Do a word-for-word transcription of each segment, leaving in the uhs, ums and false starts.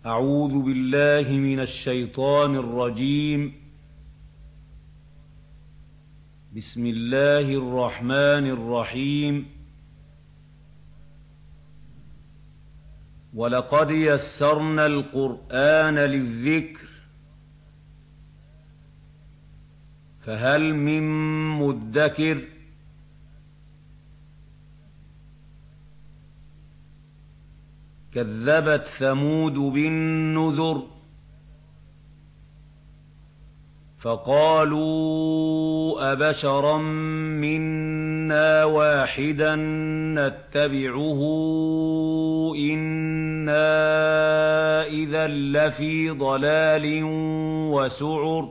أعوذ بالله من الشيطان الرجيم. بسم الله الرحمن الرحيم. ولقد يسرنا القرآن للذكر فهل من مدكر كذبت ثمود بالنذر فقالوا أبشرا منا واحدا نتبعه إنا إذا لفي ضلال وسعر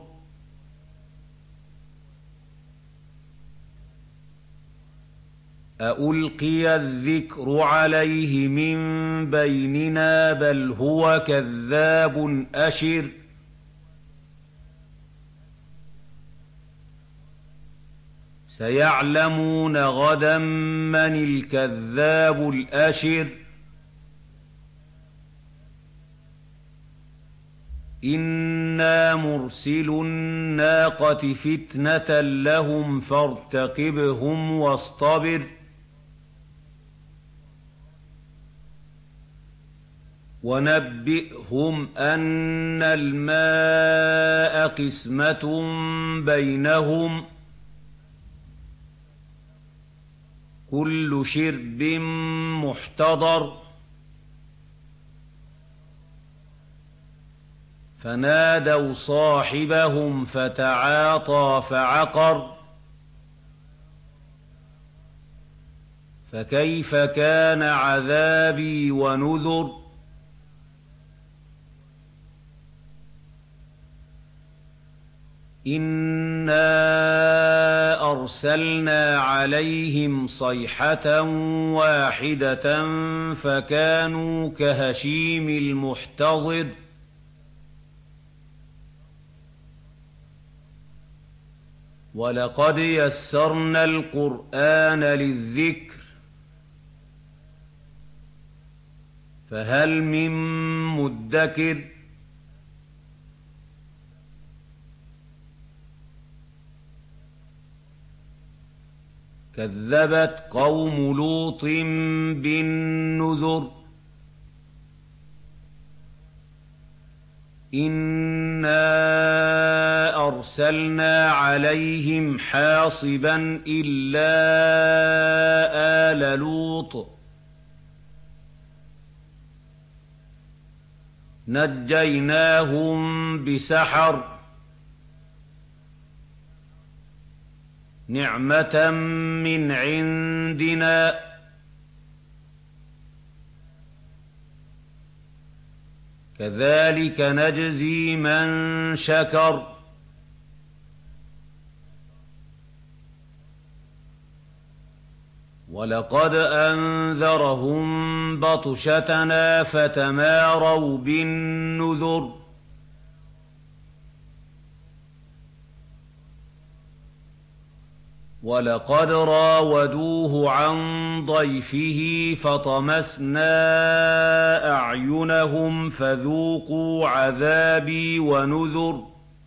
أألقي الذكر عليه من بيننا بل هو كذاب أشر سيعلمون غدا من الكذاب الأشر إنا مرسل الناقة فتنة لهم فارتقبهم واصطبر ونبئهم أن الماء قسمة بينهم كل شرب محتضر فنادوا صاحبهم فتعاطى فعقر فكيف كان عذابي ونذر إنا أرسلنا عليهم صيحة واحدة فكانوا كهشيم المحتضر ولقد يسرنا القرآن للذكر فهل من مدكر كذبت قوم لوط بالنذر إنا أرسلنا عليهم حاصبا إلا آل لوط نجيناهم بسحر نعمة من عندنا كذلك نجزي من شكر ولقد أنذرهم بطشتنا فتماروا بالنذر ولقد راودوه عن ضيفه فطمسنا أعينهم فذوقوا عذابي ونذر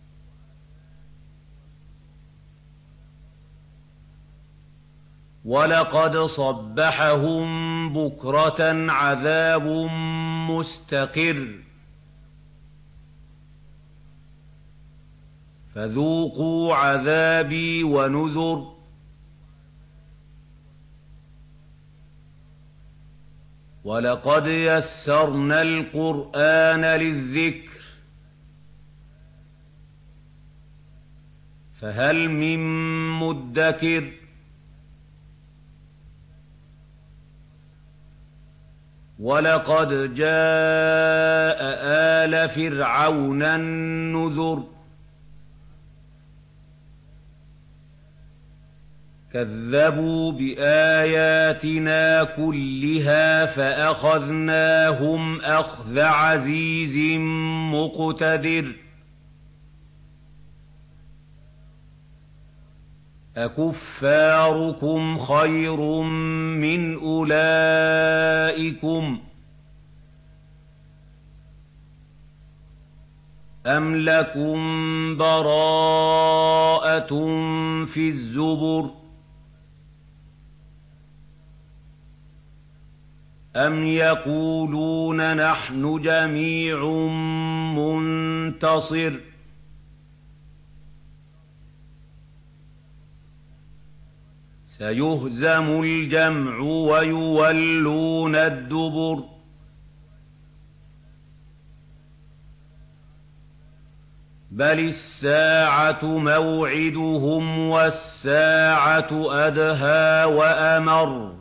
ولقد صبحهم بكرة عذاب مستقر فذوقوا عذابي ونذر ولقد يسرنا القرآن للذكر فهل من مدكر ولقد جاء آل فرعون النذر كذبوا بآياتنا كلها فأخذناهم أخذ عزيز مقتدر أكفاركم خير من أولئكم أَمْ لَكُم بَرَاءَةٌ فِي الزُّبُرِ أَمْ يَقُولُونَ نَحْنُ جَمِيعٌ مُّنتَصِرٌ سَيُهْزَمُ الْجَمْعُ وَيُوَلُّونَ الدُّبُرَ بَلِ السَّاعَةُ مَوْعِدُهُمْ وَالسَّاعَةُ أَدْهَىٰ وَأَمَرُّ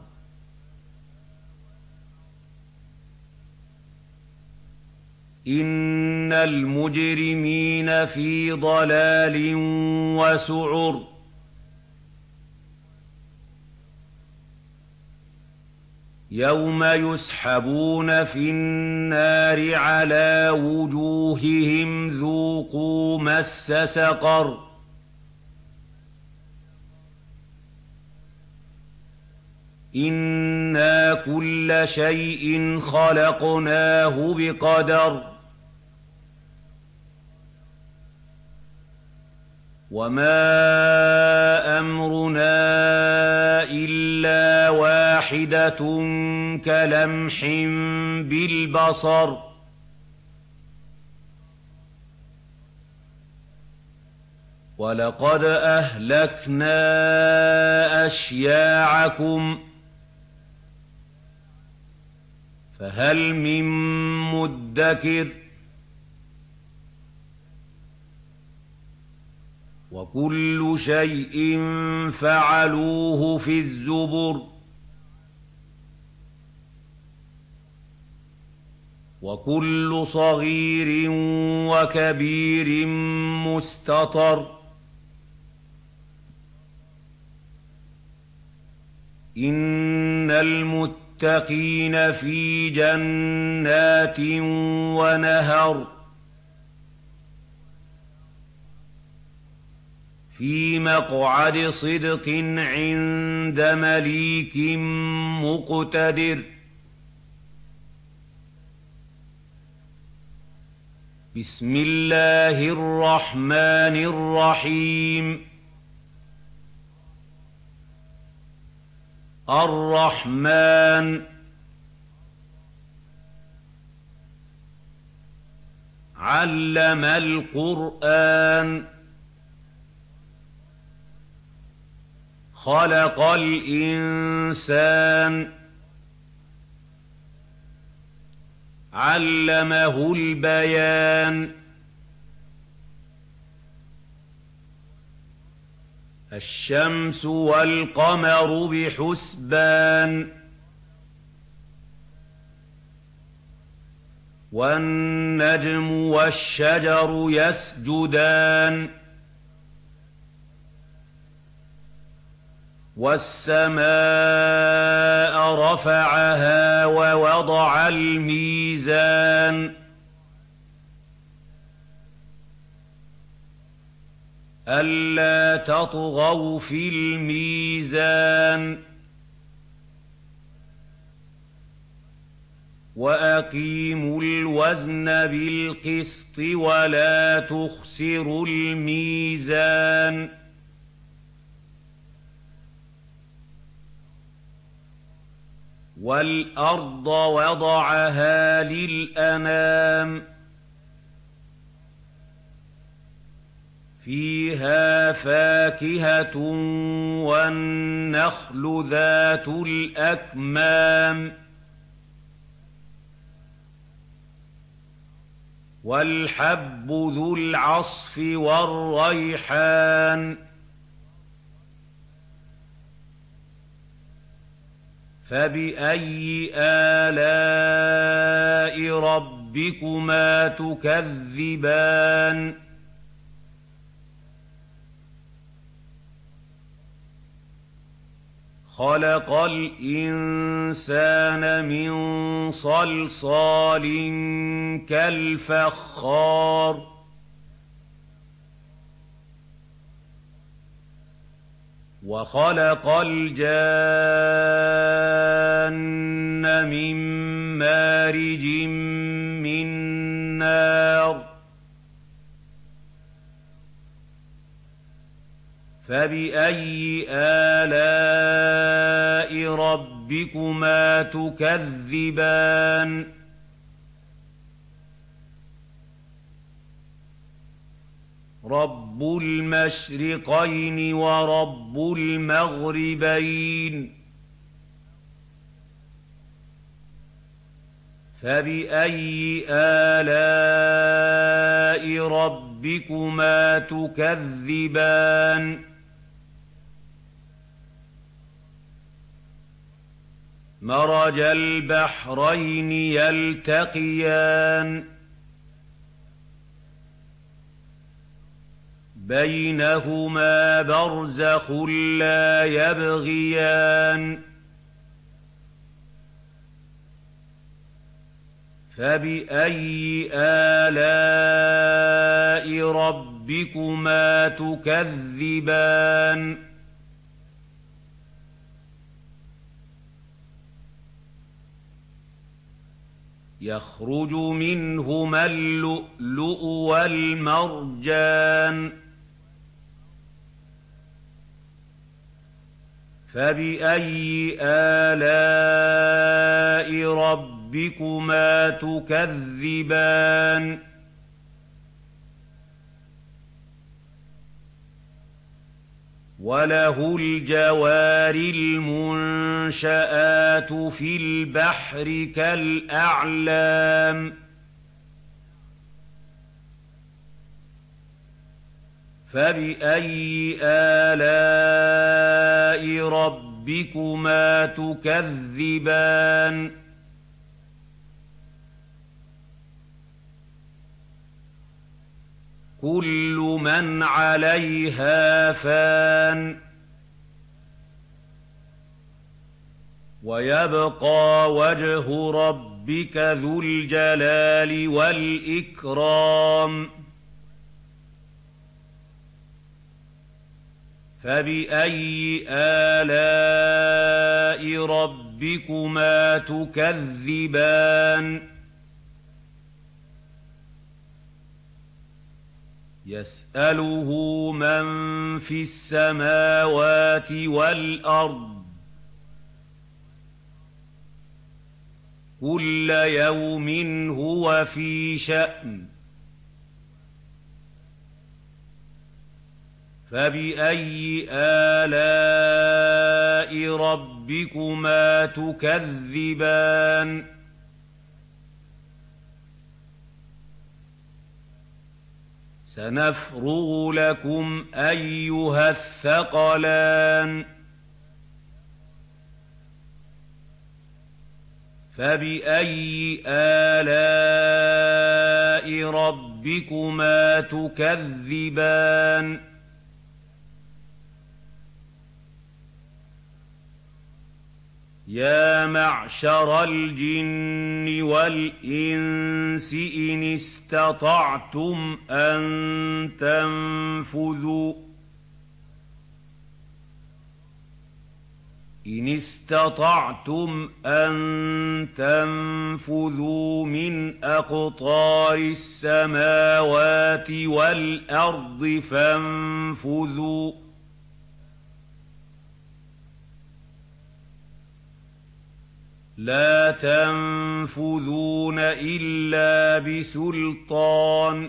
إِنَّ الْمُجْرِمِينَ فِي ضَلَالٍ وَسُعُرٍ يَوْمَ يُسْحَبُونَ فِي النَّارِ عَلَىٰ وُجُوهِهِمْ ذُوقُوا مَسَّ سَقَرَ إِنَّا كُلَّ شَيْءٍ خَلَقْنَاهُ بِقَدَرٍ وَمَا أَمْرُنَا إِلَّا وَاحِدَةٌ كَلَمْحٍ بِالْبَصَرِ وَلَقَدْ أَهْلَكْنَا أَشْيَاعَكُمْ فَهَلْ مِن مُّدَّكِرٍ وَكُلُّ شَيْءٍ فَعَلُوهُ فِي الزُّبُرِ وَكُلُّ صَغِيرٍ وَكَبِيرٍ مُّسْتَطَرٌ إِنَّ الْمُتَّقِينَ فِي جَنَّاتٍ وَنَهَرٍ فِي مَقْعَدِ صِدْقٍ عِندَ مَلِيكٍ مُّقْتَدِرٍ بِسْمِ اللَّهِ الرَّحْمَٰنِ الرَّحِيمِ الرَّحْمَٰنُ عَلَّمَ الْقُرْآنَ خَلَقَ الْإِنسَانَ عَلَّمَهُ الْبَيَانَ الشَّمْسُ وَالْقَمَرُ بِحُسْبَانٍ وَالنَّجْمُ وَالشَّجَرُ يَسْجُدَانِ وَالسَّمَاءَ رَفَعَهَا وَوَضَعَ الْمِيزَانَ أَلَّا تَطْغَوْا فِي الْمِيزَانِ وَأَقِيمُوا الْوَزْنَ بِالْقِسْطِ وَلَا تُخْسِرُوا الْمِيزَانَ وَالْأَرْضَ وَضَعَهَا لِلْأَنَامِ فِيهَا فَاكِهَةٌ وَالنَّخْلُ ذَاتُ الْأَكْمَامِ وَالْحَبُّ ذُو الْعَصْفِ وَالرَّيْحَانُ فَبِأَيِّ آلَاءِ رَبِّكُمَا تُكَذِّبَانِ خَلَقَ الْإِنسَانَ مِن صَلْصَالٍ كَالْفَخَّارِ وَخَلَقَ الْجَانَّ مِن مَّارِجٍ مِّن نَّارٍ فَبِأَيِّ آلَاءِ رَبِّكُمَا تُكَذِّبَانِ رَبُّ الْمَشْرِقَيْنِ وَرَبُّ الْمَغْرِبَيْنِ فَبِأَيِّ آلَاءِ رَبِّكُمَا تُكَذِّبَانِ مَرَجَ الْبَحْرَيْنِ يَلْتَقِيَانِ بَيْنَهُمَا بَرْزَخٌ لَّا يَبْغِيَانِ فَبِأَيِّ آلَاءِ رَبِّكُمَا تُكَذِّبَانِ يَخْرُجُ مِنْهُمَا اللُّؤْلُؤُ وَالْمَرْجَانُ فَبِأَيِّ آلَاءِ رَبِّكُمَا تُكَذِّبَانِ وَلَهُ الْجَوَارِ الْمُنشَآتُ فِي الْبَحْرِ كَالْأَعْلَامِ فَبِأَيِّ آلَاءِ رَبِّكُمَا تُكَذِّبَانِ كُلُّ مَنْ عَلَيْهَا فَانٍ وَيَبْقَىٰ وَجْهُ رَبِّكَ ذُو الْجَلَالِ وَالْإِكْرَامِ فَبِأَيِّ آلَاءِ رَبِّكُمَا تُكَذِّبَانِ يَسْأَلُهُ مَن فِي السَّمَاوَاتِ وَالْأَرْضِ كُلَّ يَوْمٍ هُوَ فِي شَأْنٍ فَبِأَيِّ آلَاءِ رَبِّكُمَا تُكَذِّبَانِ سَنَفْرُغُ لَكُمْ أَيُّهَ الثَّقَلَانِ فَبِأَيِّ آلَاءِ رَبِّكُمَا تُكَذِّبَانِ يَا مَعْشَرَ الْجِنِّ وَالْإِنسِ إِنِ اسْتَطَعْتُمْ أَن تَنفُذُوا إِنِ اسْتَطَعْتُمْ أَن تَنفُذُوا مِنْ أَقْطَارِ السَّمَاوَاتِ وَالْأَرْضِ فَانفُذُوا لَا تَنفُذُونَ إِلَّا بِسُلْطَانٍ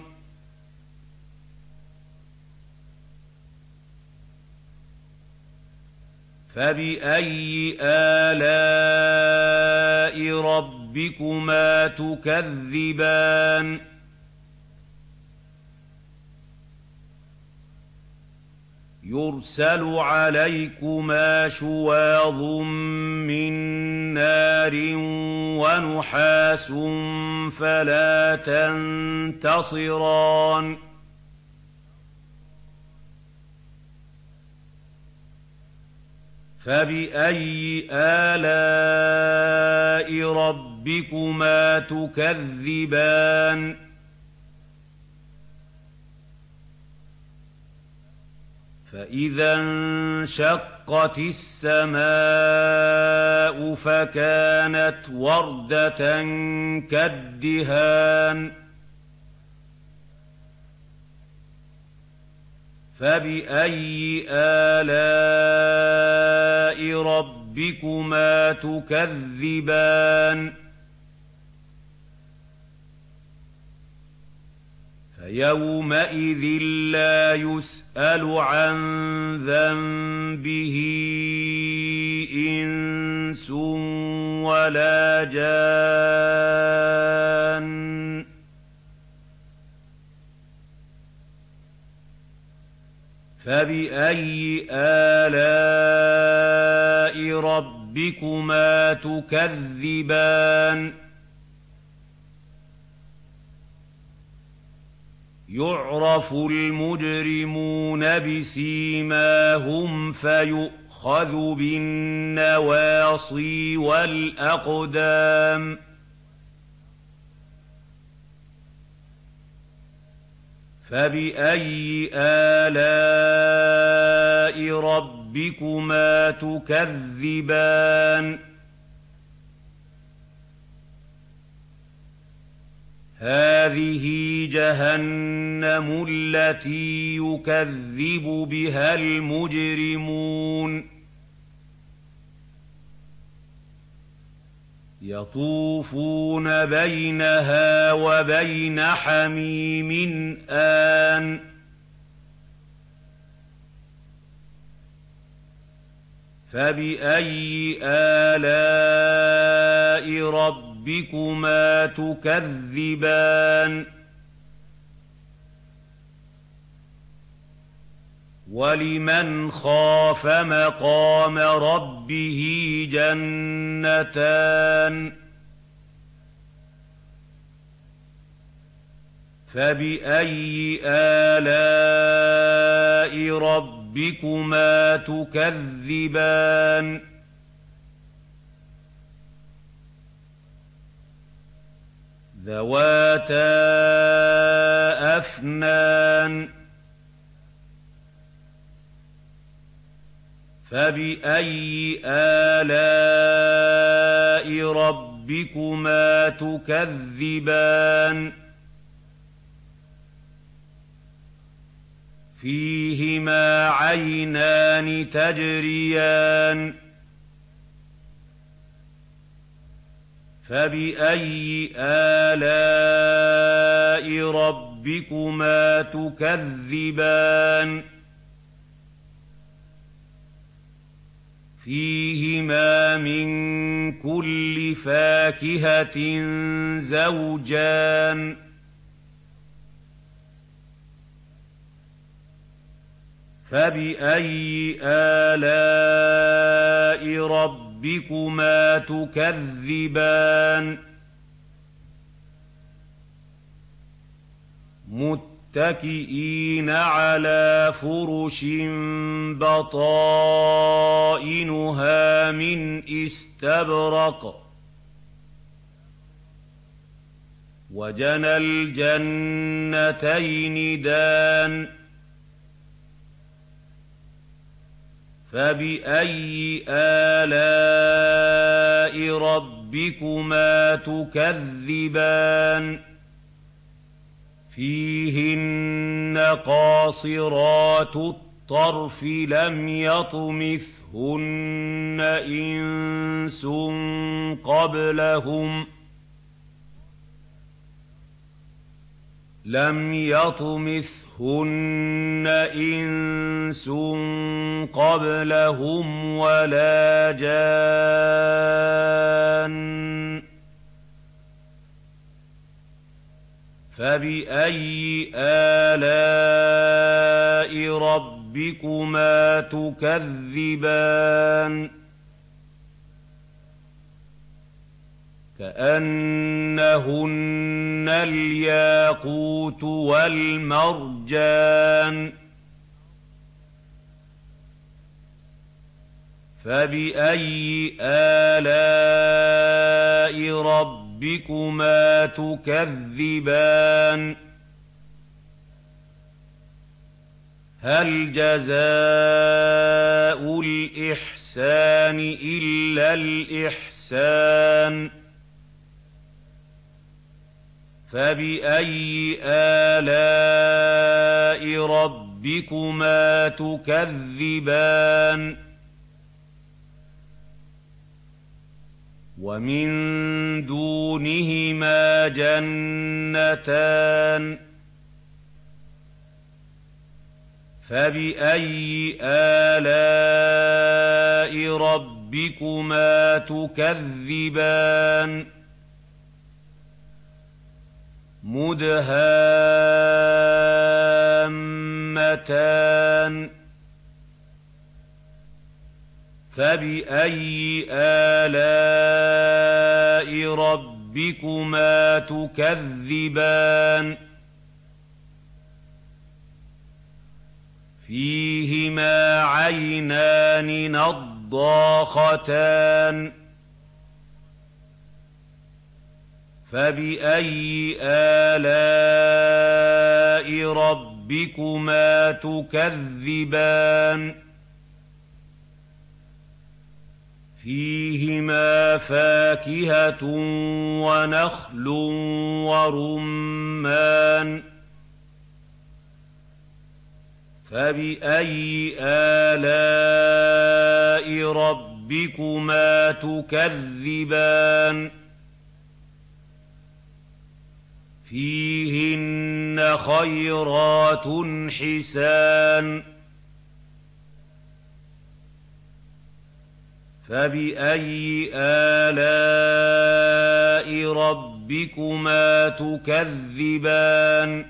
فَبِأَيِّ آلَاءِ رَبِّكُمَا تُكَذِّبَانِ يُرْسَلُ عَلَيْكُمَا شُوَاظٌ مِّن نَّارٍ وَنُحَاسٌ فَلَا تَنتَصِرَانِ فَبِأَيِّ آلَاءِ رَبِّكُمَا تُكَذِّبَانِ فَإِذَا انشَقَّتِ السَّمَاءُ فَكَانَتْ وَرْدَةً كَالدِّهَانِ فَبِأَيِّ آلَاءِ رَبِّكُمَا تُكَذِّبَانِ فَيَوْمَئِذٍ لَّا يُسْأَلُ عَن ذَنبِهِ إِنسٌ وَلَا جَانٌّ فَبِأَيِّ آلَاءِ رَبِّكُمَا تُكَذِّبَانِ يُعْرَفُ الْمُجْرِمُونَ بِسِيمَاهُمْ فَيُؤْخَذُ بِالنَّوَاصِي وَالْأَقْدَامِ فَبِأَيِّ آلَاءِ رَبِّكُمَا تُكَذِّبَانِ هَٰذِهِ جَهَنَّمُ الَّتِي يُكَذِّبُ بِهَا الْمُجْرِمُونَ يَطُوفُونَ بَيْنَهَا وَبَيْنَ حَمِيمٍ آنٍ فَبِأَيِّ آلَاءِ رَبِّكُمَا تُكَذِّبَانِ وَلِمَنْ خَافَ مَقَامَ رَبِّهِ جَنَّتَانِ فَبِأَيِّ آلَاءِ رَبِّكُمَا تُكَذِّبَانِ ذَوَاتَا أَفْنَانٍ فَبِأَيِّ آلَاءِ رَبِّكُمَا تُكَذِّبَانِ فِيهِمَا عَيْنَانِ تَجْرِيَانِ فَبِأَيِّ آلَاءِ رَبِّكُمَا تُكَذِّبَانِ فِيهِمَا مِن كُلِّ فَاكِهَةٍ زَوْجَانِ فَبِأَيِّ آلَاءِ رَبِّكُمَا تُكَذِّبَانِ مُتَّكِئِينَ عَلَىٰ فُرُشٍ بَطَائِنُهَا مِنْ إِسْتَبْرَقٍ وَجَنَى الْجَنَّتَيْنِ دَانٍ فَبِأَيِّ آلَاءِ رَبِّكُمَا تُكَذِّبَانِ فِيهِنَّ قَاصِرَاتُ الطَّرْفِ لَمْ يَطْمِثْهُنَّ إِنسٌ قَبْلَهُمْ لَمْ يَطْمِثْهُنَّ إِنسٌ قَبْلَهُمْ وَلَا جَانٌّ فَبِأَيِّ آلَاءِ رَبِّكُمَا تُكَذِّبَانِ كَأَنَّهُنَّ الْيَاقُوتُ وَالْمَرْجَانُ فَبِأَيِّ آلَاءِ رَبِّكُمَا تُكَذِّبَانِ هَلْ جَزَاءُ الْإِحْسَانِ إِلَّا الْإِحْسَانُ فَبِأَيِّ آلَاءِ رَبِّكُمَا ربكما تكذبان ومن دونهما جنتان فبأي آلاء ربكما تكذبان مدهامتان فبأي آلاء ربكما تكذبان فيهما عينان نضاختان فبأي آلاء ربكما تكذبان فيهما فاكهة ونخل ورمان فبأي آلاء ربكما تكذبان فيهن خيرات حسان فبأي آلاء ربكما تكذبان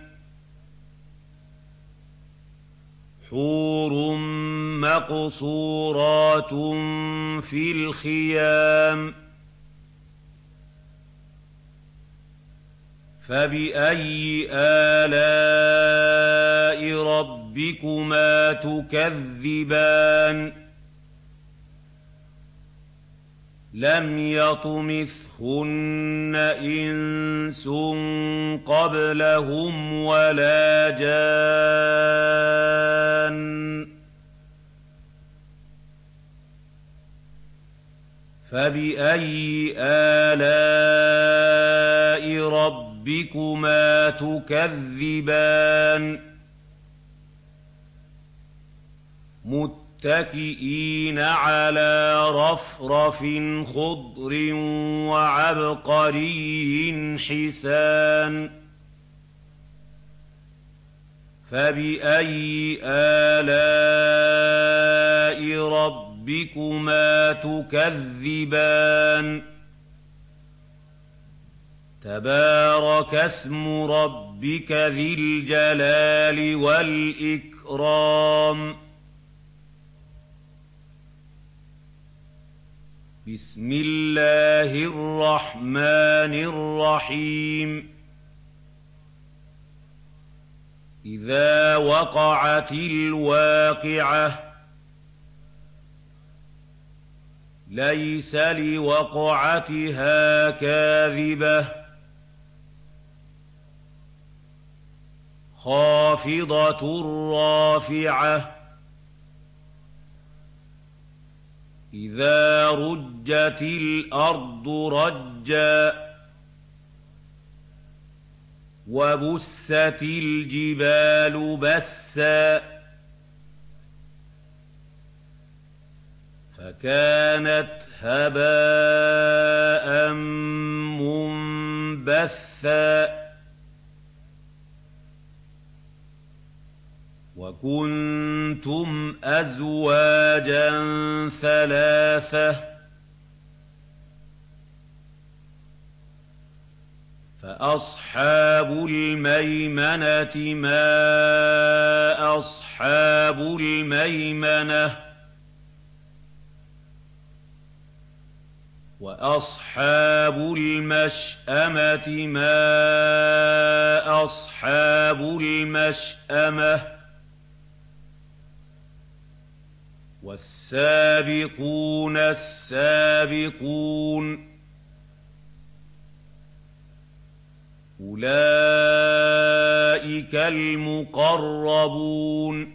حور مقصورات في الخيام فبأي آلاء ربكما تكذبان لم يطمثهن إنس قبلهم ولا جان فبأي آلاء ربكما تكذبان متكئين على رفرف خضر وعبقري حسان فبأي آلاء ربكما تكذبان تبارك اسم ربك ذي الجلال والإكرام بسم الله الرحمن الرحيم إذا وقعت الواقعة ليس لوقعتها كاذبة خافضة رافعة إذا رجت الأرض رجا وبست الجبال بسا فكانت هباء منبثا وكنتم أزواجا ثلاثة فأصحاب الميمنة ما أصحاب الميمنة وأصحاب المشأمة ما أصحاب المشأمة والسابقون السابقون أولئك المقربون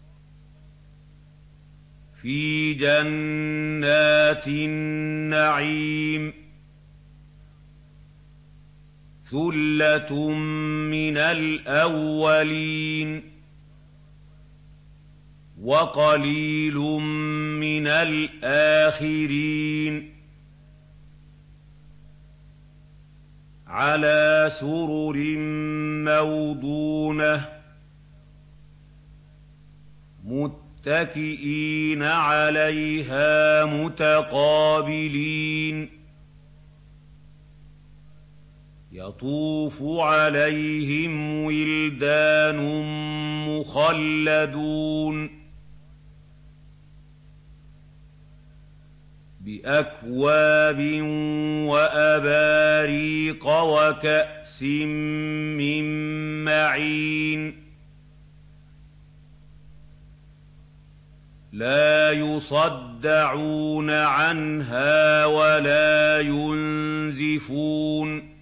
في جنات النعيم ثلة من الأولين وقليل من الآخرين على سرر موضونة متكئين عليها متقابلين يطوف عليهم ولدان مخلدون بأكواب وأباريق وكأس من معين لا يصدعون عنها ولا ينزفون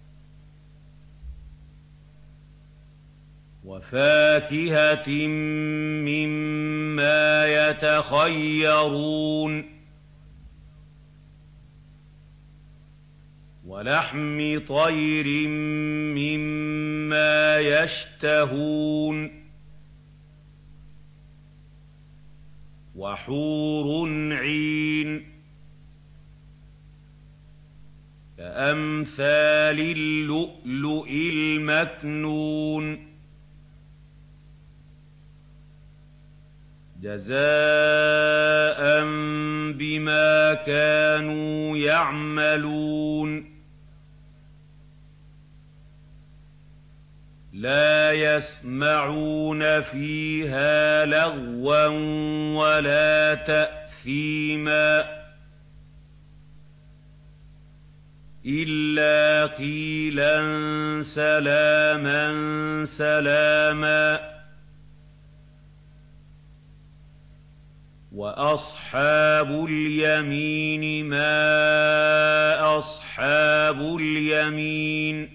وفاكهة مما يتخيرون ولحم طير مما يشتهون وحور عين كأمثال اللؤلؤ المكنون جزاء بما كانوا يعملون لا يسمعون فيها لغوا ولا تأثيما إلا قيلا سلاما سلاما وأصحاب اليمين ما أصحاب اليمين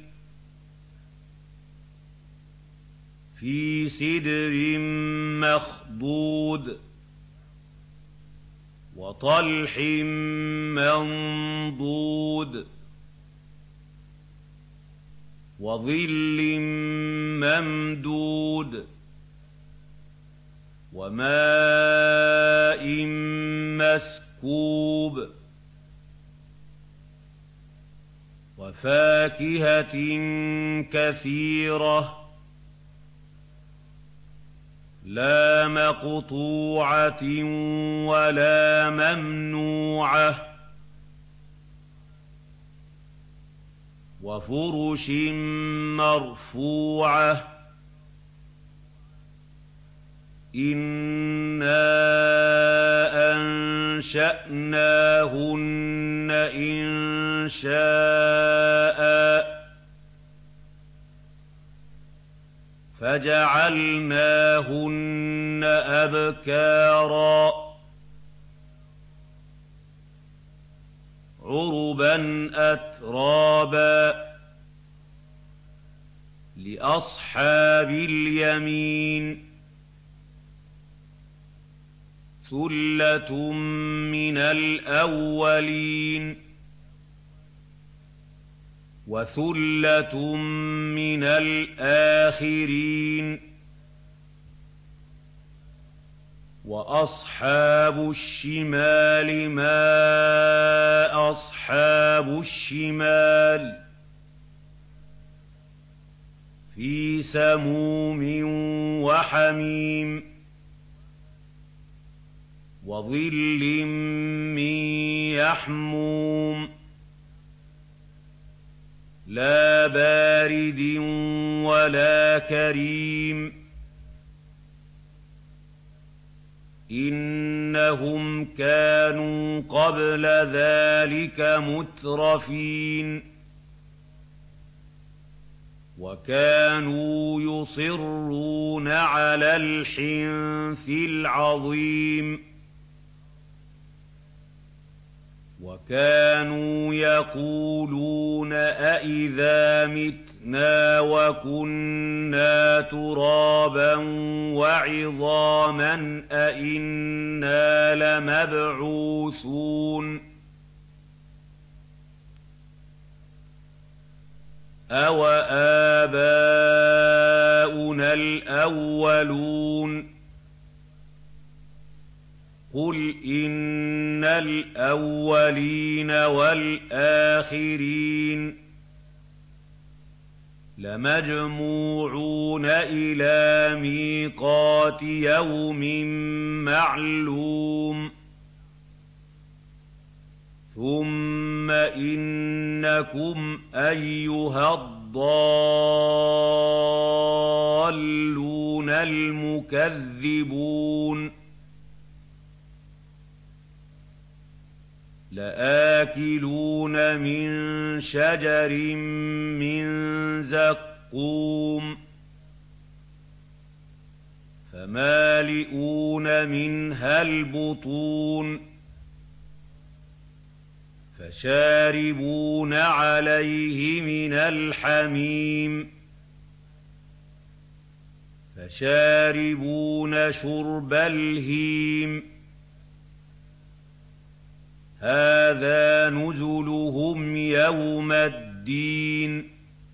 في سدر مخضود وطلح منضود وظل ممدود وماء مسكوب وفاكهة كثيرة لا مقطوعة ولا ممنوعة وفرش مرفوعة إنا أنشأناهن إنشاء فجعلناهن أبكارا عربا أترابا لأصحاب اليمين ثلة من الأولين وثلة من الآخرين وأصحاب الشمال ما أصحاب الشمال في سموم وحميم وظل من يحموم لا بارد ولا كريم إنهم كانوا قبل ذلك مترفين وكانوا يصرون على الحنث العظيم وكانوا يقولون أإذا متنا وكنا ترابا وعظاما أإنا لمبعوثون أوآباؤنا الأولون قل إن الأولين والآخرين لمجموعون إلى ميقات يوم معلوم ثم إنكم أيها الضالون المكذبون لآكلون من شجر من زقوم فمالئون منها البطون فشاربون عليه من الحميم فشاربون شرب الهيم هذا نزلهم يوم الدين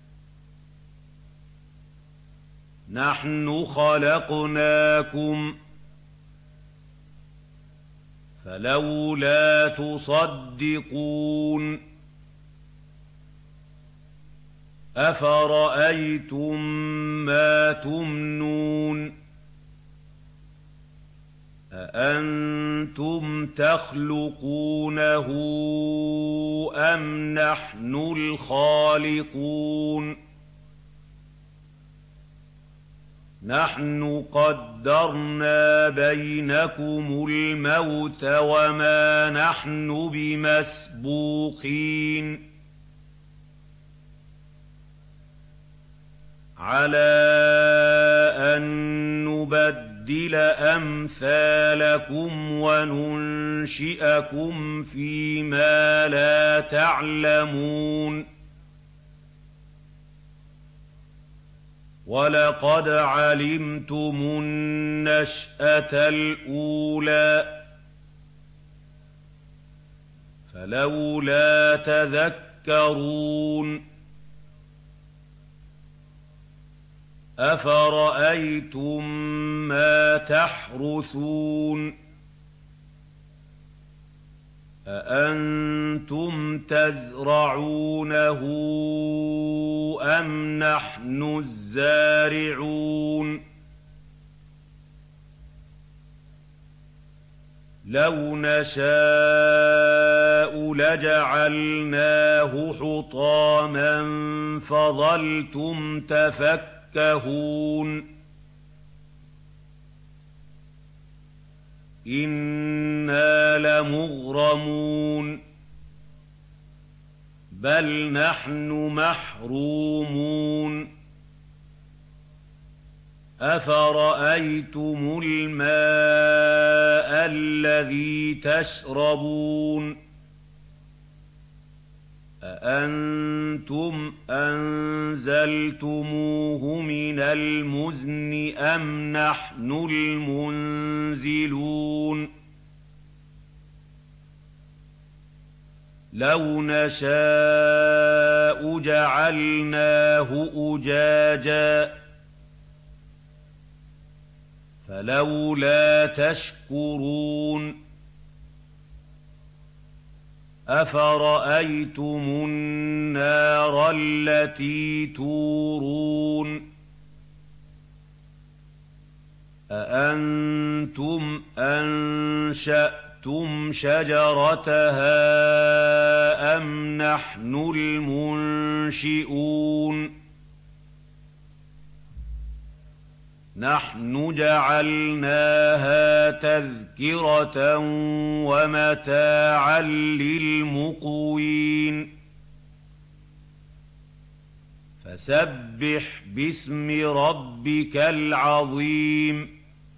نحن خلقناكم فلولا تصدقون أفرأيتم ما تمنون أأنتم تخلقونه أم نحن الخالقون نحن قدرنا بينكم الموت وما نحن بمسبوقين على أن نبدل أمثالكم وننشئكم فيما لا تعلمون ولقد علمتم النشأة الأولى فلولا تذكرون أفرأيتم ما تحرثون أأنتم تزرعونه أم نحن الزارعون لو نشاء لجعلناه حطاما فظلتم تفكهون إنا لمغرمون بل نحن محرومون أفرأيتم الماء الذي تشربون أأنتم أنزلتموه من المزن أم نحن المنزلون لو نشاء جعلناه أجاجا فلولا تشكرون أفرأيتم النار التي تورون أأنتم أنشأتم شجرتها أم نحن المنشئون نحن جعلناها تذكرة ومتاعا للمقوين فسبح باسم ربك العظيم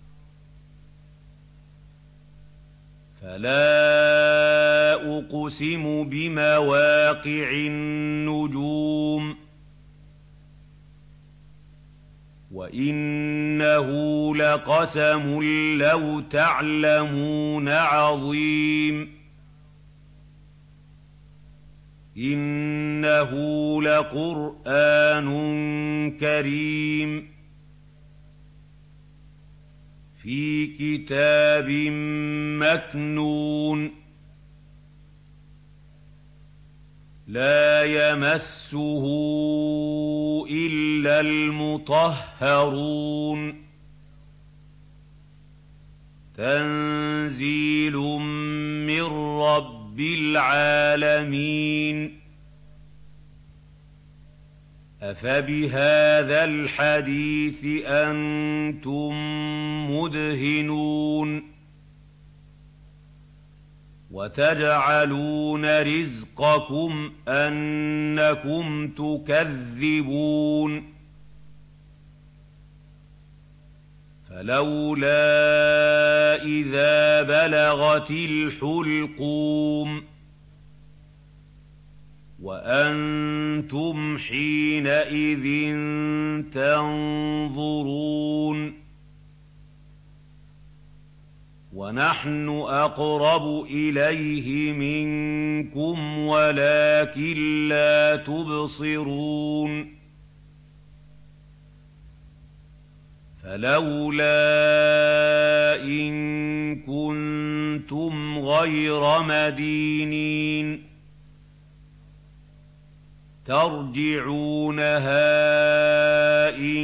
فلا أقسم بمواقع النجوم وإنه لقسم لو تعلمون عظيم إنه لقرآن كريم في كتاب مكنون لا يمسه إلا المطهرون تنزيل من رب العالمين أفبهذا الحديث أنتم مدهنون وتجعلون رزقكم أنكم تكذبون فلولا إذا بلغت الحلقوم وأنتم حينئذ تنظرون ونحن أقرب إليه منكم ولكن لا تبصرون فلولا إن كنتم غير مدينين ترجعونها إن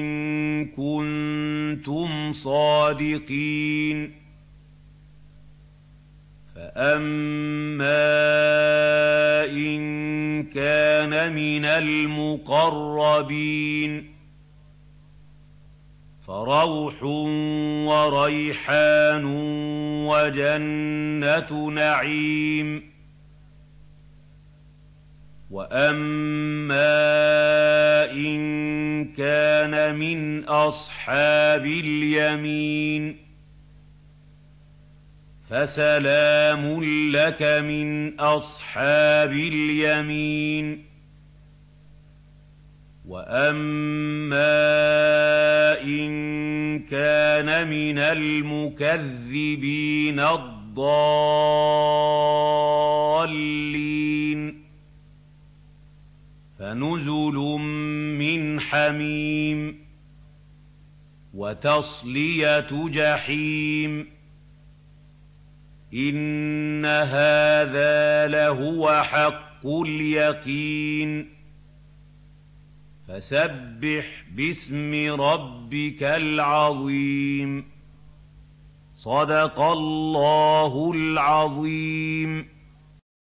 كنتم صادقين فأما إن كان من المقربين فروح وريحان وجنة نعيم وأما إن كان من أصحاب اليمين فسلام لك من أصحاب اليمين وأما إن كان من المكذبين الضالين فنزل من حميم وتصلية جحيم إن هذا لهو حق اليقين فسبح باسم ربك العظيم صدق الله العظيم.